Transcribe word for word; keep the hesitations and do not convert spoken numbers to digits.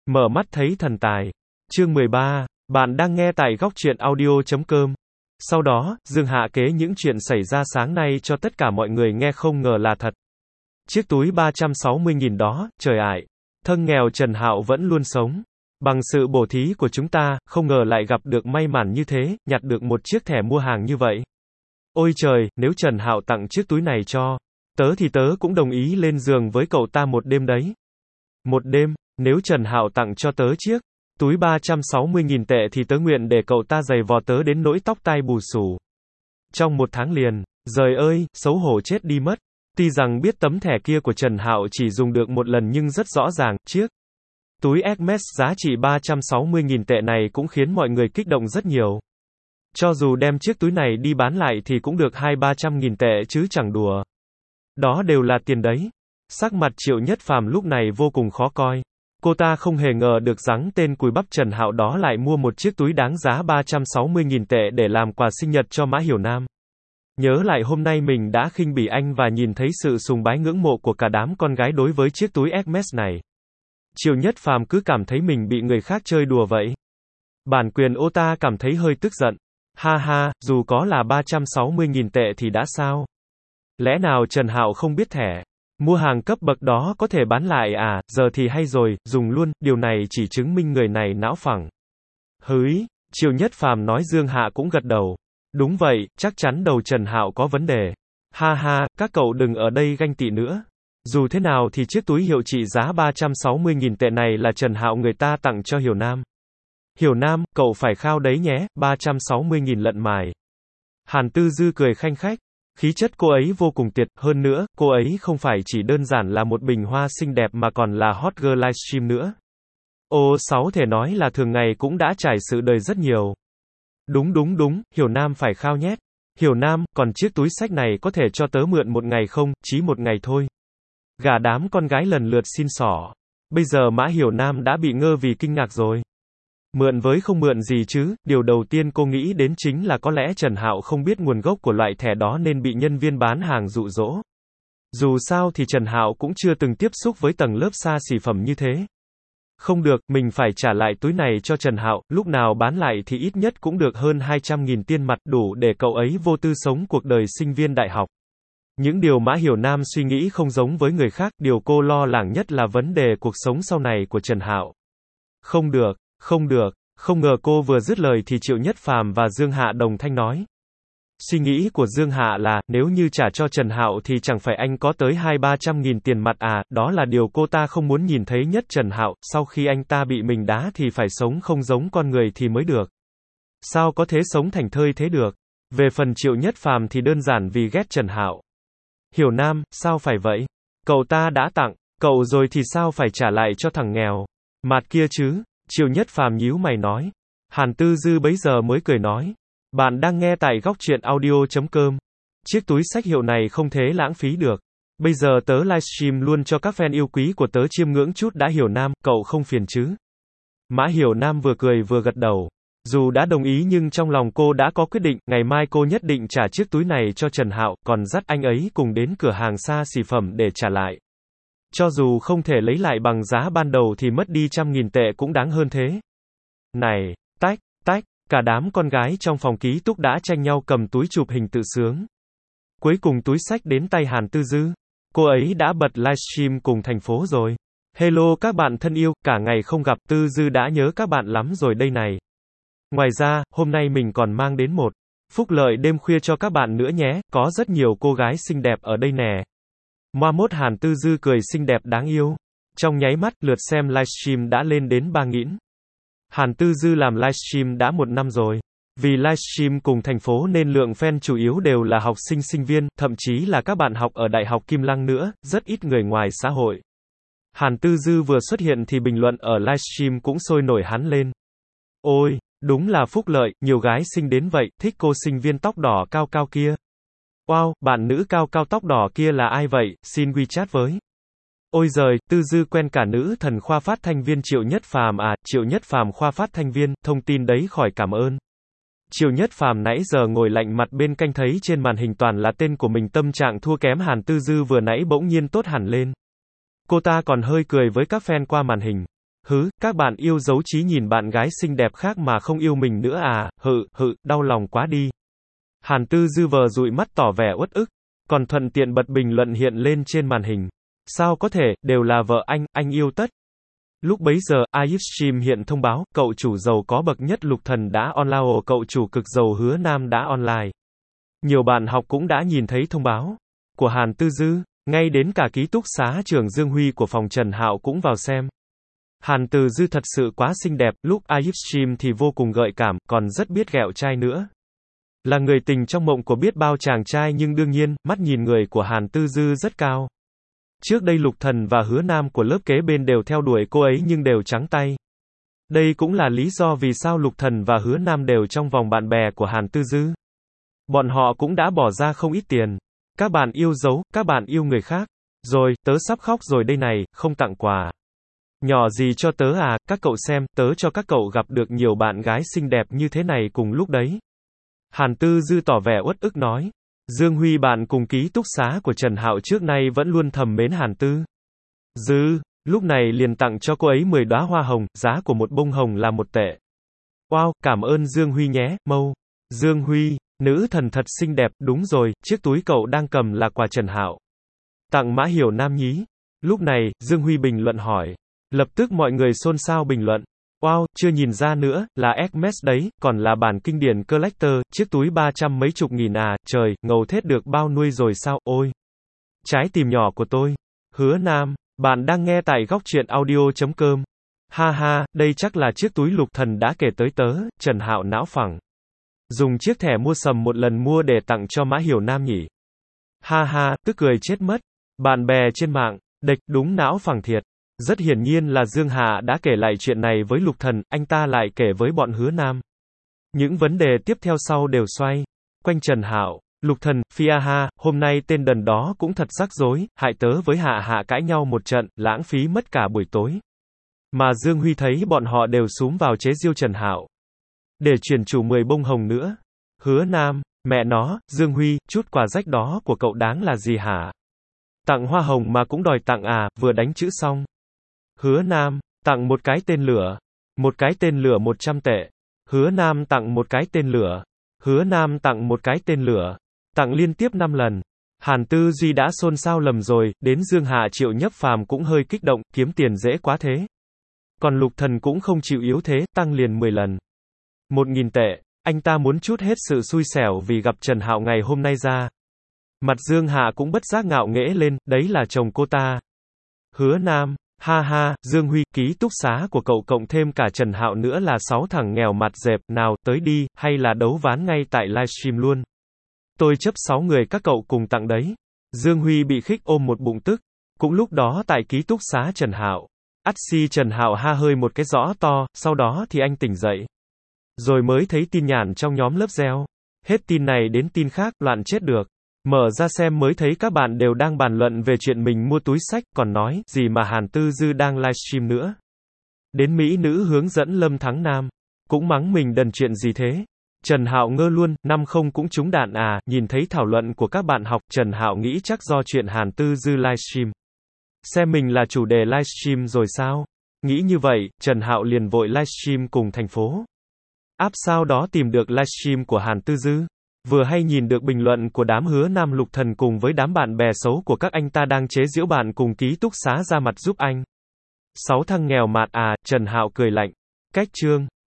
Mở mắt thấy thần tài. Chương mười ba. Bạn đang nghe tại góc truyện audio chấm com. Sau đó, Dương Hạ kể những chuyện xảy ra sáng nay cho tất cả mọi người nghe, không ngờ là thật. Chiếc túi ba trăm sáu mươi nghìn đó, trời ải. Thân nghèo Trần Hạo vẫn luôn sống. Bằng sự bổ thí của chúng ta, không ngờ lại gặp được may mắn như thế, nhặt được một chiếc thẻ mua hàng như vậy. Ôi trời, nếu Trần Hạo tặng chiếc túi này cho tớ thì tớ cũng đồng ý lên giường với cậu ta một đêm đấy. Một đêm, nếu Trần Hạo tặng cho tớ chiếc túi ba trăm sáu mươi nghìn tệ thì tớ nguyện để cậu ta giày vò tớ đến nỗi tóc tai bù xù. Trong một tháng liền, giời ơi, xấu hổ chết đi mất. Tuy rằng biết tấm thẻ kia của Trần Hạo chỉ dùng được một lần nhưng rất rõ ràng, chiếc túi Hermes giá trị ba trăm sáu mươi nghìn tệ này cũng khiến mọi người kích động rất nhiều. Cho dù đem chiếc túi này đi bán lại thì cũng được hai ba trăm nghìn tệ chứ chẳng đùa. Đó đều là tiền đấy. Sắc mặt Triệu Nhất Phàm lúc này vô cùng khó coi. Cô ta không hề ngờ được rằng tên cùi bắp Trần Hạo đó lại mua một chiếc túi đáng giá ba trăm sáu mươi nghìn tệ để làm quà sinh nhật cho Mã Hiểu Nam. Nhớ lại hôm nay mình đã khinh bỉ anh và nhìn thấy sự sùng bái ngưỡng mộ của cả đám con gái đối với chiếc túi Hermes này. Triệu Nhất Phàm cứ cảm thấy mình bị người khác chơi đùa vậy. Bản quyền ô ta cảm thấy hơi tức giận. Ha ha, dù có là ba trăm sáu mươi nghìn tệ thì đã sao? Lẽ nào Trần Hạo không biết thẻ mua hàng cấp bậc đó có thể bán lại à? Giờ thì hay rồi, dùng luôn, điều này chỉ chứng minh người này não phẳng. Hứ, Triệu Nhất Phàm nói. Dương Hạ cũng gật đầu. Đúng vậy, chắc chắn đầu Trần Hạo có vấn đề. Ha ha, các cậu đừng ở đây ganh tị nữa. Dù thế nào thì chiếc túi hiệu trị giá ba trăm sáu mươi nghìn tệ này là Trần Hạo người ta tặng cho Hiểu Nam. Hiểu Nam, cậu phải khao đấy nhé, ba trăm sáu mươi nghìn lận mài. Hàn Tư Dư cười khanh khách. Khí chất cô ấy vô cùng tuyệt, hơn nữa, cô ấy không phải chỉ đơn giản là một bình hoa xinh đẹp mà còn là hot girl livestream nữa. Ô sáu thể nói là thường ngày cũng đã trải sự đời rất nhiều. Đúng đúng đúng, Hiểu Nam phải khao nhét. Hiểu Nam, còn chiếc túi xách này có thể cho tớ mượn một ngày không, chỉ một ngày thôi. Gả đám con gái lần lượt xin xỏ. Bây giờ Mã Hiểu Nam đã bị ngơ vì kinh ngạc rồi. Mượn với không mượn gì chứ, điều đầu tiên cô nghĩ đến chính là có lẽ Trần Hạo không biết nguồn gốc của loại thẻ đó nên bị nhân viên bán hàng dụ dỗ. Dù sao thì Trần Hạo cũng chưa từng tiếp xúc với tầng lớp xa xỉ phẩm như thế. Không được, mình phải trả lại túi này cho Trần Hạo, lúc nào bán lại thì ít nhất cũng được hơn hai trăm nghìn tiền mặt, đủ để cậu ấy vô tư sống cuộc đời sinh viên đại học. Những điều Mã Hiểu Nam suy nghĩ không giống với người khác, điều cô lo lắng nhất là vấn đề cuộc sống sau này của Trần Hạo. Không được, không được, không ngờ cô vừa dứt lời thì Triệu Nhất Phàm và Dương Hạ đồng thanh nói. Suy nghĩ của Dương Hạ là, nếu như trả cho Trần Hạo thì chẳng phải anh có tới hai ba trăm nghìn tiền mặt à, đó là điều cô ta không muốn nhìn thấy nhất. Trần Hạo, sau khi anh ta bị mình đá thì phải sống không giống con người thì mới được. Sao có thể sống thành thơi thế được? Về phần Triệu Nhất Phàm thì đơn giản vì ghét Trần Hạo. Hiểu Nam, sao phải vậy? Cậu ta đã tặng cậu rồi thì sao phải trả lại cho thằng nghèo mạt kia chứ? Triệu Nhất Phàm nhíu mày nói. Hàn Tư Dư bấy giờ mới cười nói. Bạn đang nghe tại góc truyện audio chấm com. Chiếc túi xách hiệu này không thể lãng phí được. Bây giờ tớ livestream luôn cho các fan yêu quý của tớ chiêm ngưỡng chút đã. Hiểu Nam, cậu không phiền chứ? Mã Hiểu Nam vừa cười vừa gật đầu. Dù đã đồng ý nhưng trong lòng cô đã có quyết định, ngày mai cô nhất định trả chiếc túi này cho Trần Hạo, còn dắt anh ấy cùng đến cửa hàng xa xỉ phẩm để trả lại. Cho dù không thể lấy lại bằng giá ban đầu thì mất đi trăm nghìn tệ cũng đáng hơn thế. Này, tách, tách, cả đám con gái trong phòng ký túc đã tranh nhau cầm túi chụp hình tự sướng. Cuối cùng túi xách đến tay Hàn Tư Dư. Cô ấy đã bật livestream cùng thành phố rồi. Hello các bạn thân yêu, cả ngày không gặp, Tư Dư đã nhớ các bạn lắm rồi đây này. Ngoài ra, hôm nay mình còn mang đến một phúc lợi đêm khuya cho các bạn nữa nhé, có rất nhiều cô gái xinh đẹp ở đây nè. Moa mốt Hàn Tư Dư cười xinh đẹp đáng yêu. Trong nháy mắt, lượt xem livestream đã lên đến ba nghìn. Hàn Tư Dư làm livestream đã một năm rồi. Vì livestream cùng thành phố nên lượng fan chủ yếu đều là học sinh sinh viên, thậm chí là các bạn học ở Đại học Kim Lăng nữa, rất ít người ngoài xã hội. Hàn Tư Dư vừa xuất hiện thì bình luận ở livestream cũng sôi nổi hắn lên. Ôi, đúng là phúc lợi, nhiều gái xinh đến vậy, thích cô sinh viên tóc đỏ cao cao kia. Wow, bạn nữ cao cao tóc đỏ kia là ai vậy, xin WeChat với. Ôi giời, Tư Dư quen cả nữ thần khoa phát thanh viên Triệu Nhất Phàm à, Triệu Nhất Phàm khoa phát thanh viên, thông tin đấy khỏi cảm ơn. Triệu Nhất Phàm nãy giờ ngồi lạnh mặt bên cạnh thấy trên màn hình toàn là tên của mình, tâm trạng thua kém Hàn Tư Dư vừa nãy bỗng nhiên tốt hẳn lên. Cô ta còn hơi cười với các fan qua màn hình. Hứ, các bạn yêu dấu chí nhìn bạn gái xinh đẹp khác mà không yêu mình nữa à, hự, hự, đau lòng quá đi. Hàn Tư Dư vờ dụi mắt tỏ vẻ uất ức, còn thuận tiện bật bình luận hiện lên trên màn hình. Sao có thể, đều là vợ anh, anh yêu tất. Lúc bấy giờ, iStream hiện thông báo, cậu chủ giàu có bậc nhất Lục Thần đã online, cậu chủ cực giàu Hứa Nam đã online. Nhiều bạn học cũng đã nhìn thấy thông báo của Hàn Tư Dư, ngay đến cả ký túc xá trường Dương Huy của phòng Trần Hạo cũng vào xem. Hàn Tư Dư thật sự quá xinh đẹp, lúc iStream thì vô cùng gợi cảm, còn rất biết ghẹo trai nữa. Là người tình trong mộng của biết bao chàng trai nhưng đương nhiên, mắt nhìn người của Hàn Tư Dư rất cao. Trước đây Lục Thần và Hứa Nam của lớp kế bên đều theo đuổi cô ấy nhưng đều trắng tay. Đây cũng là lý do vì sao Lục Thần và Hứa Nam đều trong vòng bạn bè của Hàn Tư Dư. Bọn họ cũng đã bỏ ra không ít tiền. Các bạn yêu dấu, các bạn yêu người khác. Rồi, tớ sắp khóc rồi đây này, không tặng quà. Nhỏ gì cho tớ à, các cậu xem, tớ cho các cậu gặp được nhiều bạn gái xinh đẹp như thế này cùng lúc đấy. Hàn Tư Dư tỏ vẻ uất ức nói. Dương Huy bạn cùng ký túc xá của Trần Hạo trước nay vẫn luôn thầm mến Hàn Tư Dư, lúc này liền tặng cho cô ấy mười đóa hoa hồng, giá của một bông hồng là một tệ. Wow, cảm ơn Dương Huy nhé, mâu. Dương Huy, nữ thần thật xinh đẹp, đúng rồi, chiếc túi cậu đang cầm là quà Trần Hạo tặng Mã Hiểu Nam nhí. Lúc này, Dương Huy bình luận hỏi. Lập tức mọi người xôn xao bình luận. Wow, chưa nhìn ra nữa, là Hermes đấy, còn là bản kinh điển collector, chiếc túi ba trăm mấy chục nghìn à, trời, ngầu thết được bao nuôi rồi sao, ôi. Trái tim nhỏ của tôi. Hứa Nam, bạn đang nghe tại góc truyện audio chấm com. Ha ha, đây chắc là chiếc túi Lục Thần đã kể tới tớ, Trần Hạo não phẳng. Dùng chiếc thẻ mua sầm một lần mua để tặng cho Mã Hiểu Nam nhỉ. Ha ha, tức cười chết mất. Bạn bè trên mạng, địch, đúng não phẳng thiệt. Rất hiển nhiên là Dương Hạ đã kể lại chuyện này với Lục Thần, anh ta lại kể với bọn Hứa Nam. Những vấn đề tiếp theo sau đều xoay quanh Trần Hạo. Lục Thần, phi a ha, hôm nay tên đần đó cũng thật rắc rối, hại tớ với Hạ Hạ cãi nhau một trận, lãng phí mất cả buổi tối. Mà Dương Huy thấy bọn họ đều xúm vào chế giễu Trần Hạo. Để chuyển chủ mười bông hồng nữa. Hứa Nam, mẹ nó, Dương Huy, chút quà rách đó của cậu đáng là gì hả? Tặng hoa hồng mà cũng đòi tặng à, vừa đánh chữ xong. Hứa Nam, tặng một cái tên lửa. Một cái tên lửa một trăm tệ. Hứa Nam tặng một cái tên lửa. Hứa Nam tặng một cái tên lửa. Tặng liên tiếp năm lần. Hàn Tư Duy đã xôn xao lầm rồi, đến Dương Hạ Triệu Nhấp Phàm cũng hơi kích động, kiếm tiền dễ quá thế. Còn Lục Thần cũng không chịu yếu thế, tăng liền mười lần. Một nghìn tệ, anh ta muốn chút hết sự xui xẻo vì gặp Trần Hạo ngày hôm nay ra. Mặt Dương Hạ cũng bất giác ngạo nghễ lên, đấy là chồng cô ta. Hứa Nam, ha ha, Dương Huy, ký túc xá của cậu cộng thêm cả Trần Hạo nữa là sáu thằng nghèo mặt dẹp, nào, tới đi, hay là đấu ván ngay tại livestream luôn. Tôi chấp sáu người các cậu cùng tặng đấy. Dương Huy bị khích ôm một bụng tức. Cũng lúc đó tại ký túc xá Trần Hạo. Ắt si Trần Hạo ha hơi một cái rõ to, sau đó thì anh tỉnh dậy. Rồi mới thấy tin nhắn trong nhóm lớp reo. Hết tin này đến tin khác, loạn chết được. Mở ra xem mới thấy các bạn đều đang bàn luận về chuyện mình mua túi xách, còn nói, gì mà Hàn Tư Dư đang livestream nữa. Đến Mỹ nữ hướng dẫn Lâm Thắng Nam. Cũng mắng mình đần chuyện gì thế. Trần Hạo ngơ luôn, năm không cũng trúng đạn à, nhìn thấy thảo luận của các bạn học, Trần Hạo nghĩ chắc do chuyện Hàn Tư Dư livestream. Xem mình là chủ đề livestream rồi sao? Nghĩ như vậy, Trần Hạo liền vội livestream cùng thành phố. App sau đó tìm được livestream của Hàn Tư Dư. Vừa hay nhìn được bình luận của đám Hứa Nam Lục Thần cùng với đám bạn bè xấu của các anh ta đang chế giễu bạn cùng ký túc xá ra mặt giúp anh. Sáu thằng nghèo mạt à, Trần Hạo cười lạnh. Cách chương.